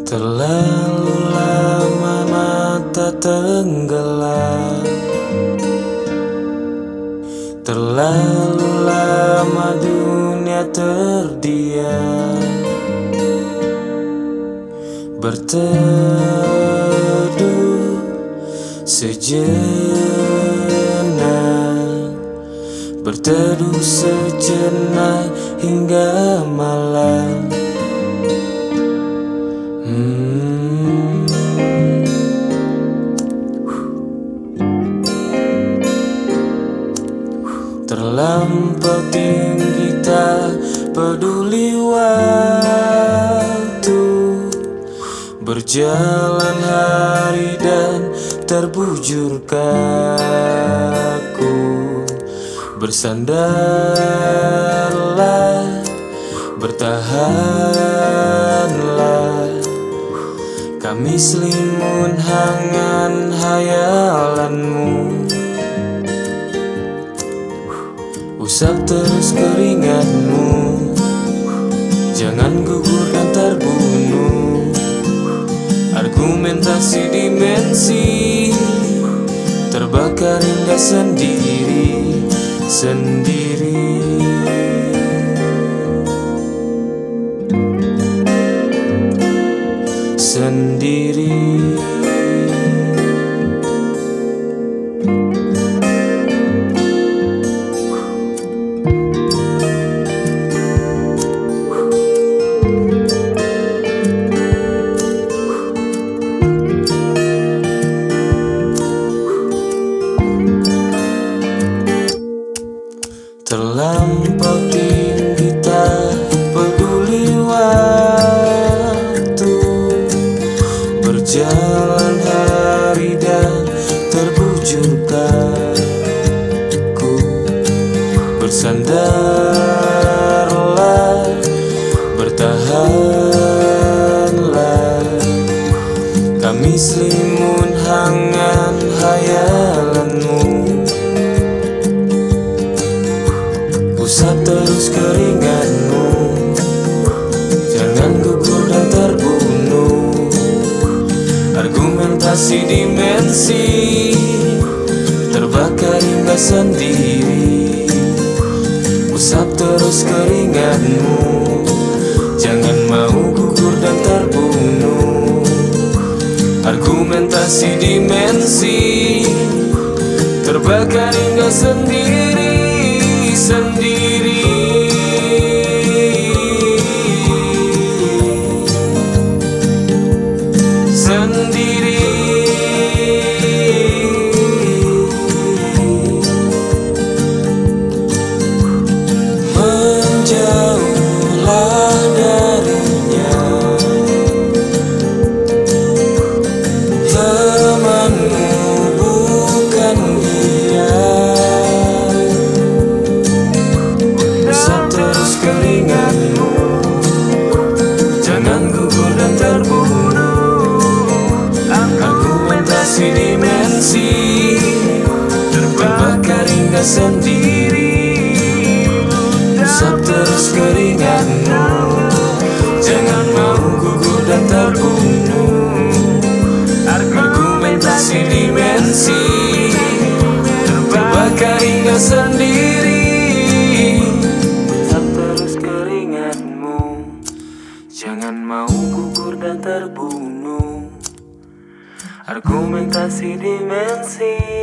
Terlalu lama mata tenggelam, terlalu lama dunia terdiam, berteduh sejenak, berteduh sejenak hingga malam. Terlampau tinggi tak peduli waktu, berjalan hari dan terbujur kaku. Bersandarlah, bertahanlah, kami selimun hangat hayalanmu. Usap terus keringatmu, jangan gugur dan terbunuh. Argumentasi dimensi terbakar hingga sendiri, sendiri. Sendiri. Terlampau tinggi tak peduli waktu, berjalan hari dan terbujur kaku. Bersandarlah, bertahanlah, kami selimun hangat hayalanmu. Usap terus keringatmu, jangan gugur dan terbunuh. Argumentasi dimensi terbakar hingga sendiri. Usap terus keringatmu, jangan mau gugur dan terbunuh. Argumentasi dimensi terbakar hingga sendiri, sendiri. Sendiri. Menjauhlah darinya, temanmu bukan dia. Usap terus keringatmu, jangan gugur dan terbunuh. Argumentasi dimensi terbakar hingga sendiri. Usap terus keringatmu, jangan mau gugur dan terbunuh. Argumentasi dimensi terbakar hingga sendiri. Usap terus keringatmu, jangan mau gugur dan terbunuh. Argumentasi dimensi